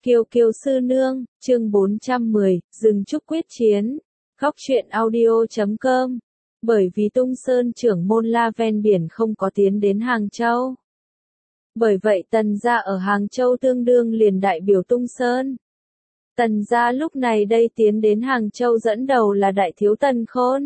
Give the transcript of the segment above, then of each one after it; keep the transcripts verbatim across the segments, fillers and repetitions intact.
Kiều Kiều Sư Nương, chương bốn trăm mười, Rừng Trúc Quyết Chiến. Góc truyện audio chấm com. Bởi vì Tung Sơn trưởng môn La ven biển không có tiến đến Hàng Châu. Bởi vậy Tần gia ở Hàng Châu tương đương liền đại biểu Tung Sơn. Tần gia lúc này đây tiến đến Hàng Châu dẫn đầu là đại thiếu Tần Khôn.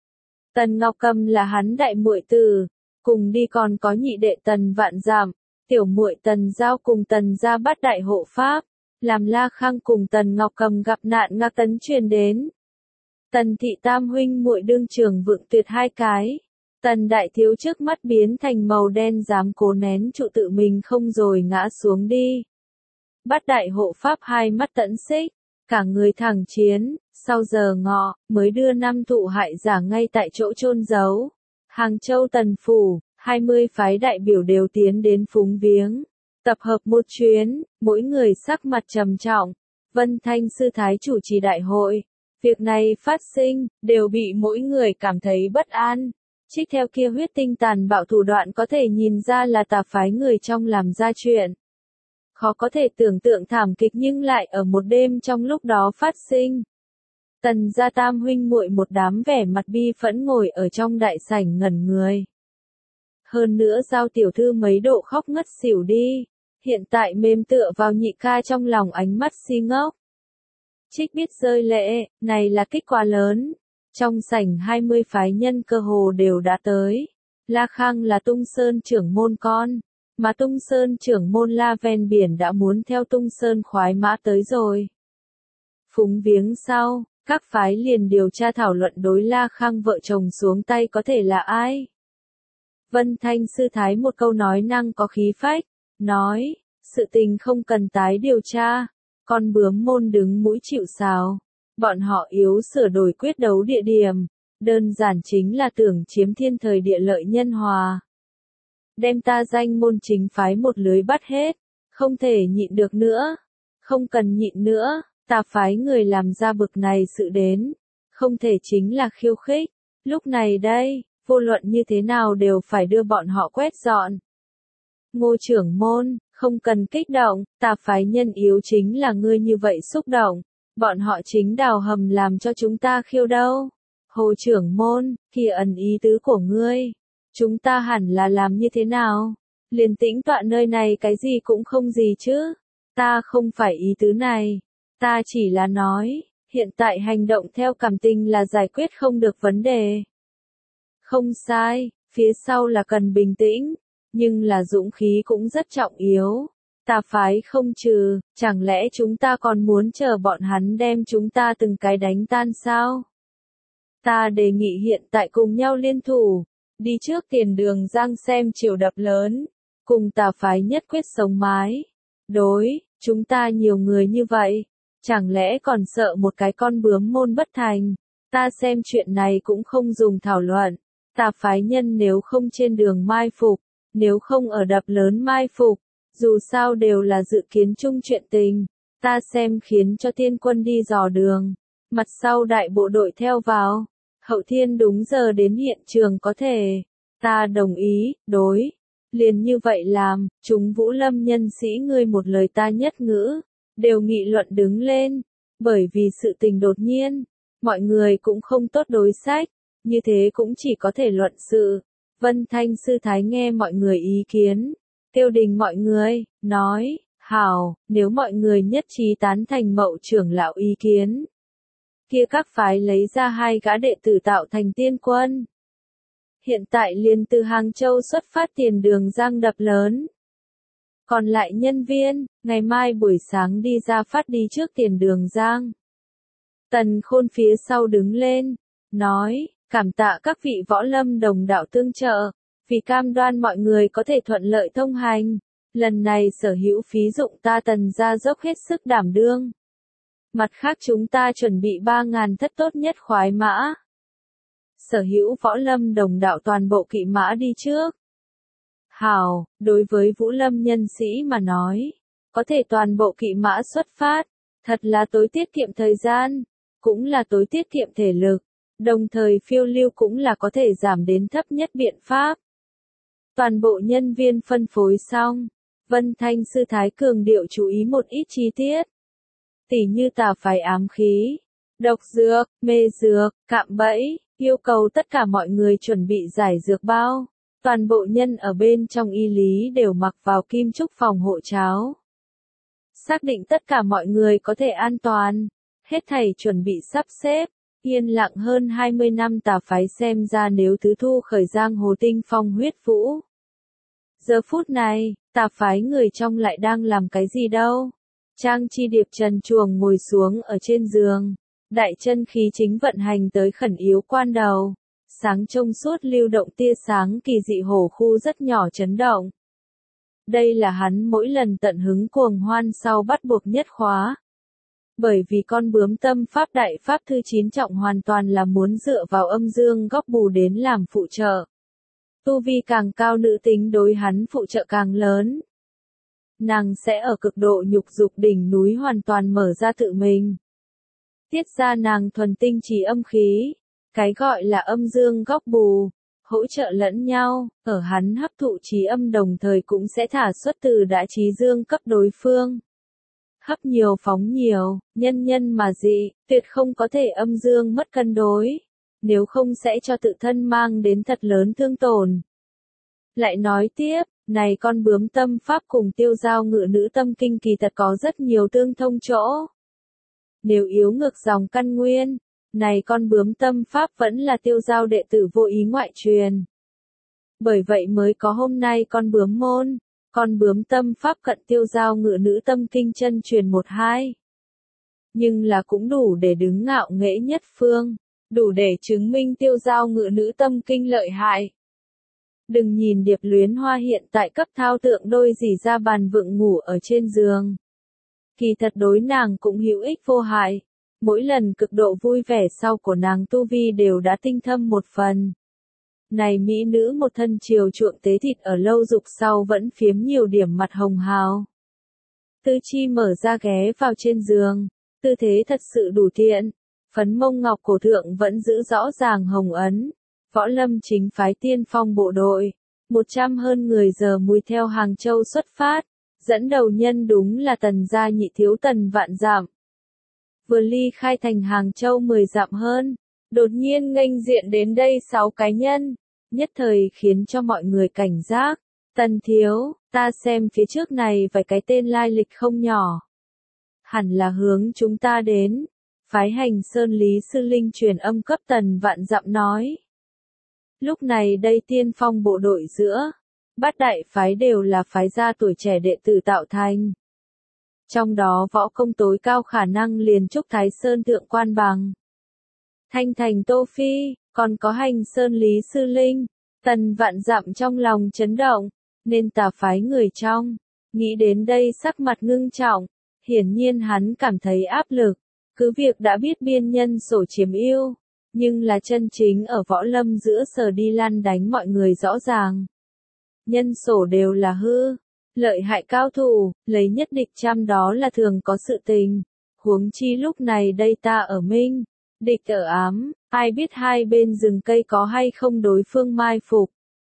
Tần Ngọc Cầm là hắn đại muội tử, cùng đi còn có nhị đệ Tần Vạn Giảm, tiểu muội Tần Giao cùng Tần gia bắt đại hộ pháp, làm La Khang cùng Tần Ngọc Cầm gặp nạn ngạc tấn truyền đến. Tần thị tam huynh muội đương trường vượng tuyệt hai cái. Tần đại thiếu trước mắt biến thành màu đen dám cố nén trụ tự mình không rồi ngã xuống đi. Bắt đại hộ pháp hai mắt tẫn xích, cả người thẳng chiến, sau giờ ngọ, mới đưa năm thụ hại giả ngay tại chỗ chôn giấu. Hàng Châu Tần phủ, hai mươi phái đại biểu đều tiến đến phúng viếng. Tập hợp một chuyến, mỗi người sắc mặt trầm trọng. Vân Thanh sư thái chủ trì đại hội. Việc này phát sinh, đều bị mỗi người cảm thấy bất an. Trích theo kia huyết tinh tàn bạo thủ đoạn có thể nhìn ra là tà phái người trong làm ra chuyện. Khó có thể tưởng tượng thảm kịch nhưng lại ở một đêm trong lúc đó phát sinh. Tần gia tam huynh muội một đám vẻ mặt bi phẫn ngồi ở trong đại sảnh ngẩn người. Hơn nữa Giao tiểu thư mấy độ khóc ngất xỉu đi. Hiện tại mềm tựa vào nhị ca trong lòng ánh mắt si ngốc. Trích biết rơi lệ, này là kết quả lớn. Trong sảnh hai mươi phái nhân cơ hồ đều đã tới. La Khang là Tung Sơn trưởng môn con, mà Tung Sơn trưởng môn La ven biển đã muốn theo Tung Sơn khoái mã tới rồi. Phúng viếng sau, các phái liền điều tra thảo luận đối La Khang vợ chồng xuống tay có thể là ai. Vân Thanh sư thái một câu nói năng có khí phách, nói, sự tình không cần tái điều tra, con bướm môn đứng mũi chịu sào, bọn họ yếu sửa đổi quyết đấu địa điểm, đơn giản chính là tưởng chiếm thiên thời địa lợi nhân hòa. Đem ta danh môn chính phái một lưới bắt hết, không thể nhịn được nữa, không cần nhịn nữa, ta phái người làm ra bực này sự đến, không thể chính là khiêu khích, lúc này đây, vô luận như thế nào đều phải đưa bọn họ quét dọn. Ngô trưởng môn, không cần kích động, tà phái nhân yếu chính là ngươi như vậy xúc động, bọn họ chính đào hầm làm cho chúng ta khiêu đâu. Hồ trưởng môn, kia ẩn ý tứ của ngươi, chúng ta hẳn là làm như thế nào? Liền tĩnh tọa nơi này cái gì cũng không gì chứ, ta không phải ý tứ này, ta chỉ là nói, hiện tại hành động theo cảm tình là giải quyết không được vấn đề. Không sai, phía sau là cần bình tĩnh. Nhưng là dũng khí cũng rất trọng yếu. Tà phái không trừ, chẳng lẽ chúng ta còn muốn chờ bọn hắn đem chúng ta từng cái đánh tan sao? Ta đề nghị hiện tại cùng nhau liên thủ, đi trước tiền đường giang xem triều đập lớn, cùng tà phái nhất quyết sống mái. Đối, chúng ta nhiều người như vậy, chẳng lẽ còn sợ một cái con bướm môn bất thành? Ta xem chuyện này cũng không dùng thảo luận. Tà phái nhân nếu không trên đường mai phục, nếu không ở đập lớn mai phục, dù sao đều là dự kiến chung chuyện tình, ta xem khiến cho tiên quân đi dò đường, mặt sau đại bộ đội theo vào, hậu thiên đúng giờ đến hiện trường có thể, ta đồng ý, đối, liền như vậy làm, chúng Vũ Lâm nhân sĩ ngươi một lời ta nhất ngữ, đều nghị luận đứng lên, bởi vì sự tình đột nhiên, mọi người cũng không tốt đối sách, như thế cũng chỉ có thể luận sự. Vân Thanh sư thái nghe mọi người ý kiến, tiêu đình mọi người, nói, hảo, nếu mọi người nhất trí tán thành Mậu trưởng lão ý kiến. Kia các phái lấy ra hai gã đệ tử tạo thành tiên quân. Hiện tại liền từ Hàng Châu xuất phát tiền đường giang đập lớn. Còn lại nhân viên, ngày mai buổi sáng đi ra phát đi trước tiền đường giang. Tần Khôn phía sau đứng lên, nói, cảm tạ các vị võ lâm đồng đạo tương trợ, vì cam đoan mọi người có thể thuận lợi thông hành. Lần này sở hữu phí dụng ta Tần gia dốc hết sức đảm đương. Mặt khác chúng ta chuẩn bị ba ngàn thất tốt nhất khoái mã. Sở hữu võ lâm đồng đạo toàn bộ kỵ mã đi trước. Hảo, đối với Vũ Lâm nhân sĩ mà nói, có thể toàn bộ kỵ mã xuất phát, thật là tối tiết kiệm thời gian, cũng là tối tiết kiệm thể lực. Đồng thời phiêu lưu cũng là có thể giảm đến thấp nhất biện pháp. Toàn bộ nhân viên phân phối xong, Vân Thanh sư thái cường điệu chú ý một ít chi tiết. Tỉ như tà phái ám khí, độc dược, mê dược, cạm bẫy, yêu cầu tất cả mọi người chuẩn bị giải dược bao. Toàn bộ nhân ở bên trong y lý đều mặc vào kim trúc phòng hộ cháo. Xác định tất cả mọi người có thể an toàn. Hết thảy chuẩn bị sắp xếp. Yên lặng hơn hai mươi năm tà phái xem ra nếu thứ thu khởi giang hồ tinh phong huyết vũ. Giờ phút này, tà phái người trong lại đang làm cái gì đâu? Trang Chi Điệp trần truồng ngồi xuống ở trên giường. Đại chân khí chính vận hành tới khẩn yếu quan đầu. Sáng trong suốt lưu động tia sáng kỳ dị hổ khu rất nhỏ chấn động. Đây là hắn mỗi lần tận hứng cuồng hoan sau bắt buộc nhất khóa. Bởi vì con bướm tâm pháp đại pháp thư chín trọng hoàn toàn là muốn dựa vào âm dương góc bù đến làm phụ trợ. Tu vi càng cao nữ tính đối hắn phụ trợ càng lớn. Nàng sẽ ở cực độ nhục dục đỉnh núi hoàn toàn mở ra tự mình. Tiết ra nàng thuần tinh trí âm khí. Cái gọi là âm dương góc bù, hỗ trợ lẫn nhau, ở hắn hấp thụ trí âm đồng thời cũng sẽ thả xuất từ đã trí dương cấp đối phương. Hấp nhiều phóng nhiều, nhân nhân mà dị, tuyệt không có thể âm dương mất cân đối, nếu không sẽ cho tự thân mang đến thật lớn thương tổn. Lại nói tiếp, này con bướm tâm pháp cùng tiêu giao ngự nữ tâm kinh kỳ thật có rất nhiều tương thông chỗ. Nếu yếu ngược dòng căn nguyên, này con bướm tâm pháp vẫn là tiêu giao đệ tử vô ý ngoại truyền. Bởi vậy mới có hôm nay con bướm môn, con bướm tâm pháp cận tiêu giao ngự nữ tâm kinh chân truyền một hai. Nhưng là cũng đủ để đứng ngạo nghễ nhất phương, đủ để chứng minh tiêu giao ngự nữ tâm kinh lợi hại. Đừng nhìn Điệp Luyến Hoa hiện tại cấp thao tượng đôi dì ra bàn vựng ngủ ở trên giường. Kỳ thật đối nàng cũng hữu ích vô hại. Mỗi lần cực độ vui vẻ sau của nàng tu vi đều đã tinh thâm một phần. Này mỹ nữ một thân chiều chuộng tế thịt ở lâu dục sau vẫn phiếm nhiều điểm mặt hồng hào. Tư Chi mở ra ghé vào trên giường, tư thế thật sự đủ thiện, phấn mông ngọc cổ thượng vẫn giữ rõ ràng hồng ấn. Võ Lâm chính phái tiên phong bộ đội, một trăm hơn người giờ mùi theo Hàng Châu xuất phát, dẫn đầu nhân đúng là Tần gia nhị thiếu Tần Vạn Dặm. Vừa ly khai thành Hàng Châu mười dặm hơn, đột nhiên nghênh diện đến đây sáu cái nhân, nhất thời khiến cho mọi người cảnh giác. Tần thiếu, ta xem phía trước này vài cái tên lai lịch không nhỏ. Hẳn là hướng chúng ta đến. Phái Hành Sơn Lý Sư Linh truyền âm cấp Tần Vạn Dặm nói. Lúc này đây tiên phong bộ đội giữa, bát đại phái đều là phái gia tuổi trẻ đệ tử tạo thành. Trong đó võ công tối cao khả năng liền trúc Thái Sơn thượng quan bằng. Thanh Thành Tô Phi, còn có Hành Sơn Lý Sư Linh, Tần Vạn Dặm trong lòng chấn động, nên tà phái người trong, nghĩ đến đây sắc mặt ngưng trọng, hiển nhiên hắn cảm thấy áp lực, cứ việc đã biết biên nhân sổ chiếm ưu, nhưng là chân chính ở võ lâm giữa sờ đi lăn đánh mọi người rõ ràng. Nhân sổ đều là hư. Lợi hại cao thủ, lấy nhất địch trăm đó là thường có sự tình. Huống chi lúc này đây ta ở minh, địch ở ám, ai biết hai bên rừng cây có hay không đối phương mai phục.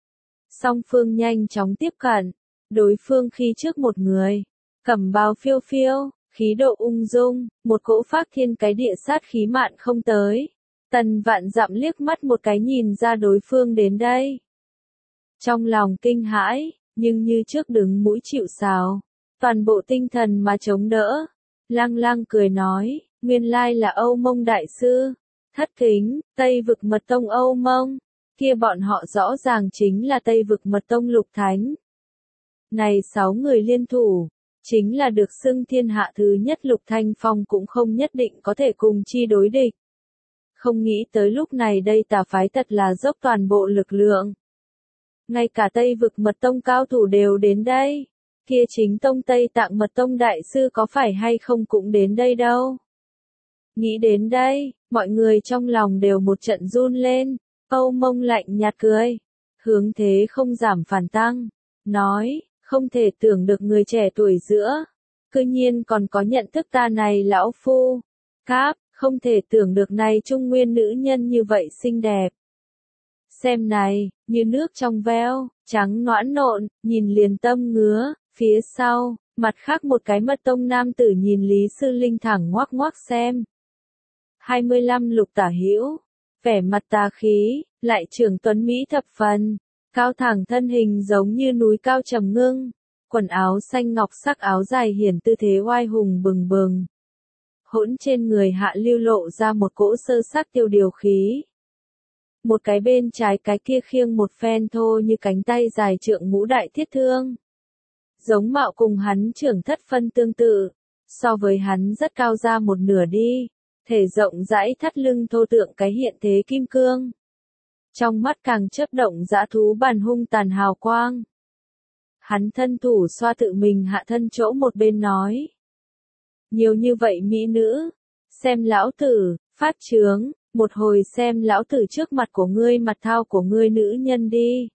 Song phương nhanh chóng tiếp cận, đối phương khi trước một người, cẩm bào phiêu phiêu, khí độ ung dung, một cỗ phác thiên cái địa sát khí mạn không tới. Tần Vạn Dặm liếc mắt một cái nhìn ra đối phương đến đây. Trong lòng kinh hãi. Nhưng như trước đứng mũi chịu sào, toàn bộ tinh thần mà chống đỡ. Lăng Lăng cười nói, nguyên lai là Âu Mông đại sư, thất kính, Tây vực mật tông Âu Mông, kia bọn họ rõ ràng chính là Tây vực mật tông Lục Thánh. Này sáu người liên thủ, chính là được xưng thiên hạ thứ nhất Lục Thanh Phong cũng không nhất định có thể cùng chi đối địch. Không nghĩ tới lúc này đây tà phái thật là dốc toàn bộ lực lượng. Ngay cả Tây vực mật tông cao thủ đều đến đây. Kia chính tông Tây Tạng mật tông đại sư có phải hay không cũng đến đây đâu. Nghĩ đến đây, mọi người trong lòng đều một trận run lên. Âu Mông lạnh nhạt cười. Hướng thế không giảm phản tăng. Nói, không thể tưởng được người trẻ tuổi giữa. Cư nhiên còn có nhận thức ta này lão phu. Cáp, không thể tưởng được này trung nguyên nữ nhân như vậy xinh đẹp. Xem này, như nước trong veo, trắng noãn nộn, nhìn liền tâm ngứa, Phía sau, mặt khác một cái mật tông nam tử nhìn Lý Sư Linh thẳng ngoác ngoác xem. hai mươi lăm lục tả hữu, vẻ mặt tà khí, lại trưởng tuấn Mỹ thập phần, cao thẳng thân hình giống như núi cao trầm ngưng, quần áo xanh ngọc sắc áo dài hiển tư thế oai hùng bừng bừng. Hỗn trên người hạ lưu lộ ra một cỗ sơ sắc tiêu điều khí. Một cái bên trái cái kia khiêng một phen thô như cánh tay dài trượng ngũ đại thiết thương. Giống mạo cùng hắn trưởng thất phân tương tự, so với hắn rất cao ra một nửa đi, thể rộng rãi thắt lưng thô tượng cái hiện thế kim cương. Trong mắt càng chớp động dã thú bản hung tàn hào quang. Hắn thân thủ xoa tự mình hạ thân chỗ một bên nói. Nhiều như vậy mỹ nữ, xem lão tử, phát trướng, một hồi xem lão tử trước mặt của ngươi mặt thao của ngươi nữ nhân đi.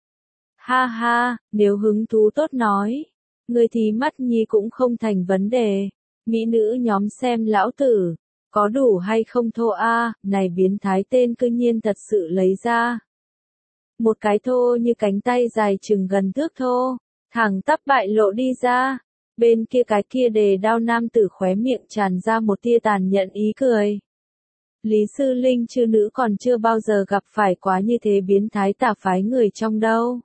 Ha ha, nếu hứng thú tốt nói, ngươi thì mắt nhi cũng không thành vấn đề, mỹ nữ nhóm xem lão tử, có đủ hay không thô a, này biến thái tên cư nhiên thật sự lấy ra. Một cái thô như cánh tay dài chừng gần thước thô, thẳng tắp bại lộ đi ra. Bên kia cái kia đề đao nam tử khóe miệng tràn ra một tia tàn nhẫn ý cười. Lý Sư Linh chư nữ còn chưa bao giờ gặp phải quá như thế biến thái tà phái người trong đâu.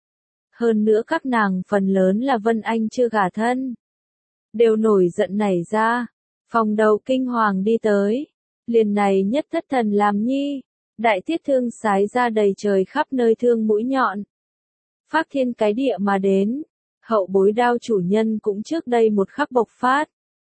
Hơn nữa các nàng phần lớn là Vân Anh chưa gả thân. Đều nổi giận nảy ra. Phòng đầu kinh hoàng đi tới. Liền này nhất thất thần làm nhi. Đại tiết thương sái ra đầy trời khắp nơi thương mũi nhọn. Phác thiên cái địa mà đến. Hậu bối đao chủ nhân cũng trước đây một khắc bộc phát.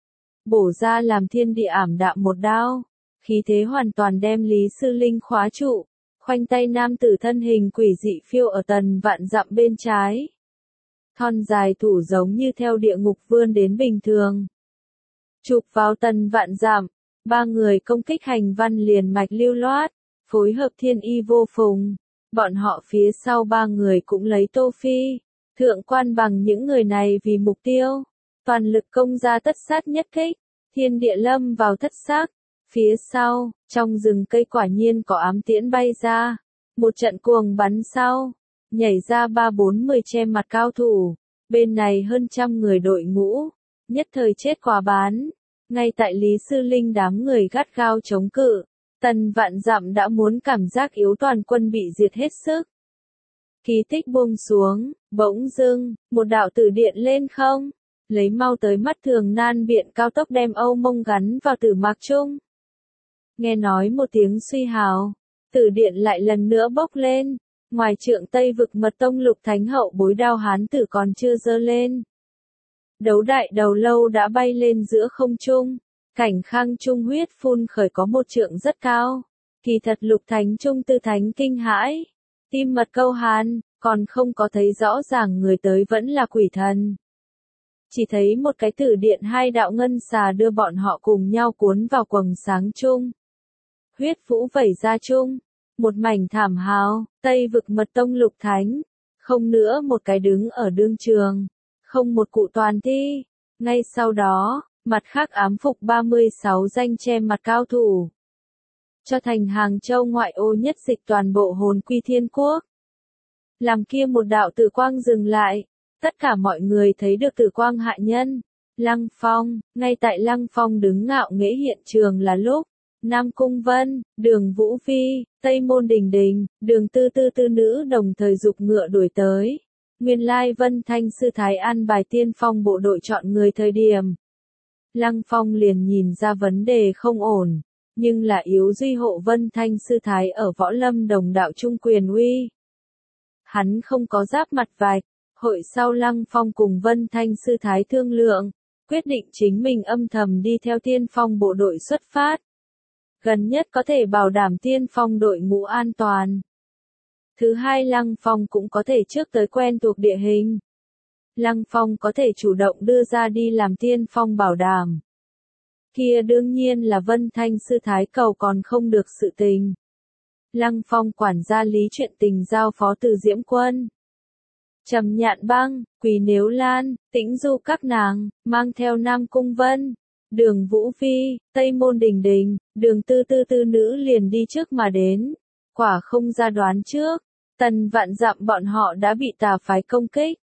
Bổ ra làm thiên địa ảm đạm một đao. Khí thế hoàn toàn đem Lý Sư Linh khóa trụ. Khoanh tay nam tử thân hình quỷ dị phiêu ở tần vạn dặm bên trái. Thon dài thủ giống như theo địa ngục vươn đến bình thường. Chụp vào tần vạn dặm. Ba người công kích hành văn liền mạch lưu loát. Phối hợp thiên y vô phùng. Bọn họ phía sau ba người cũng lấy Tô Phi. Thượng quan bằng những người này vì mục tiêu. Toàn lực công ra tất sát nhất kích. Thiên địa lâm vào thất xác. Phía sau, trong rừng cây quả nhiên có ám tiễn bay ra. Một trận cuồng bắn sau. Nhảy ra ba bốn mười che mặt cao thủ. Bên này hơn trăm người đội ngũ. Nhất thời chết quả bán. Ngay tại Lý Sư Linh đám người gắt gao chống cự. Tần vạn dặm đã muốn cảm giác yếu toàn quân bị diệt hết sức. Kỳ tích buông xuống, bỗng dưng, một đạo tử điện lên không. Lấy mau tới mắt thường nan biện cao tốc đem Âu Mông gắn vào tử mạc chung. Nghe nói một tiếng suy hào, tử điện lại lần nữa bốc lên. Ngoài trượng Tây vực mật tông lục thánh hậu bối đao hán tử còn chưa dơ lên. Đấu đại đầu lâu đã bay lên giữa không trung. Cảnh khang trung huyết phun khởi có một trượng rất cao. Kỳ thật lục thánh trung tư thánh kinh hãi. Tim mật câu hán, còn không có thấy rõ ràng người tới vẫn là quỷ thần. Chỉ thấy một cái tử điện hai đạo ngân xà đưa bọn họ cùng nhau cuốn vào quầng sáng chung. Huyết vũ vẩy ra chung. Một mảnh thảm hào, Tây vực mật tông lục thánh. Không nữa một cái đứng ở đương trường. Không một cụ toàn thi. Ngay sau đó, mặt khác ám phục ba mươi sáu danh che mặt cao thủ. Cho thành Hàng Châu ngoại ô nhất dịch toàn bộ hồn quy thiên quốc. Làm kia một đạo tử quang dừng lại. Tất cả mọi người thấy được tử quang hạ nhân. Lăng Phong, ngay tại Lăng Phong đứng ngạo nghễ hiện trường là lúc. Nam Cung Vân, Đường Vũ Phi, Tây Môn Đình Đình, Đường Tư Tư Tư nữ đồng thời dục ngựa đuổi tới. Nguyên lai Vân Thanh Sư Thái an bài tiên phong bộ đội chọn người thời điểm. Lăng Phong liền nhìn ra vấn đề không ổn, nhưng là yếu duy hộ Vân Thanh Sư Thái ở võ lâm đồng đạo trung quyền uy. Hắn không có giáp mặt vạch, hội sau Lăng Phong cùng Vân Thanh Sư Thái thương lượng, quyết định chính mình âm thầm đi theo tiên phong bộ đội xuất phát. Gần nhất có thể bảo đảm tiên phong đội ngũ an toàn. Thứ hai Lăng Phong cũng có thể trước tới quen thuộc địa hình. Lăng Phong có thể chủ động đưa ra đi làm tiên phong bảo đảm. Kia đương nhiên là Vân Thanh Sư Thái cầu còn không được sự tình. Lăng Phong quản gia lý chuyện tình giao phó từ Diễm Quân. Trầm Nhạn Băng, Quỳ Nếu Lan, Tĩnh Du các nàng, mang theo Nam Cung Vân, Đường Vũ Phi, Tây Môn Đình Đình, Đường Tư Tư Tư nữ liền đi trước mà đến. Quả không ra đoán trước, tần vạn dặm bọn họ đã bị tà phái công kích.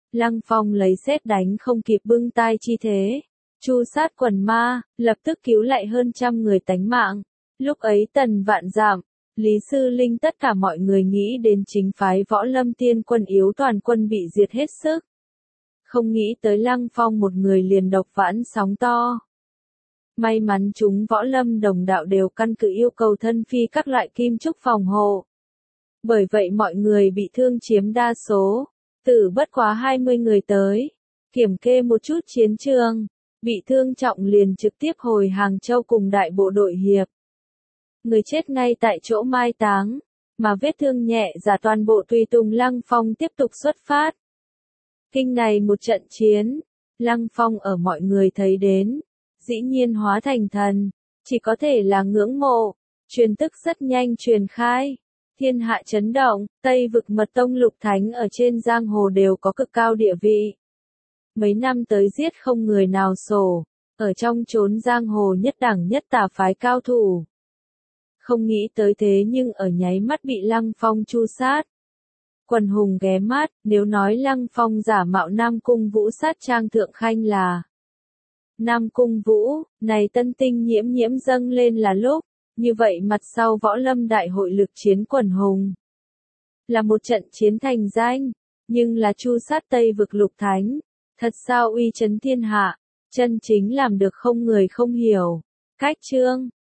Lăng Phong lấy sét đánh không kịp bưng tai chi thế. Chu sát quần ma, lập tức cứu lại hơn trăm người tánh mạng. Lúc ấy Tần Vạn Dạm, Lý Sư Linh tất cả mọi người nghĩ đến chính phái Võ Lâm Tiên Quân yếu toàn quân bị diệt hết sức. Không nghĩ tới Lăng Phong một người liền độc vãn sóng to. May mắn chúng Võ Lâm đồng đạo đều căn cứ yêu cầu thân phi các loại kim trúc phòng hộ. Bởi vậy mọi người bị thương chiếm đa số, tử bất quá hai mươi người tới. Kiểm kê một chút chiến trường, bị thương trọng liền trực tiếp hồi Hàng Châu cùng đại bộ đội hiệp. Người chết ngay tại chỗ mai táng, mà vết thương nhẹ giả toàn bộ tùy tùng Lăng Phong tiếp tục xuất phát. Kinh này một trận chiến, Lăng Phong ở mọi người thấy đến, dĩ nhiên hóa thành thần, chỉ có thể là ngưỡng mộ, truyền tức rất nhanh truyền khai. Thiên hạ chấn động, Tây vực Mật Tông Lục Thánh ở trên giang hồ đều có cực cao địa vị. Mấy năm tới giết không người nào sổ, ở trong chốn giang hồ nhất đẳng nhất tà phái cao thủ. Không nghĩ tới thế nhưng ở nháy mắt bị Lăng Phong chu sát. Quần hùng ghé mắt, nếu nói Lăng Phong giả mạo Nam Cung Vũ sát trang thượng khanh là Nam Cung Vũ, này tân tinh nhiễm nhiễm dâng lên là lúc, như vậy mặt sau Võ Lâm đại hội lực chiến quần hùng. Là một trận chiến thành danh, nhưng là chu sát Tây vực Lục Thánh, thật sao uy chấn thiên hạ, chân chính làm được không người không hiểu. Cách chương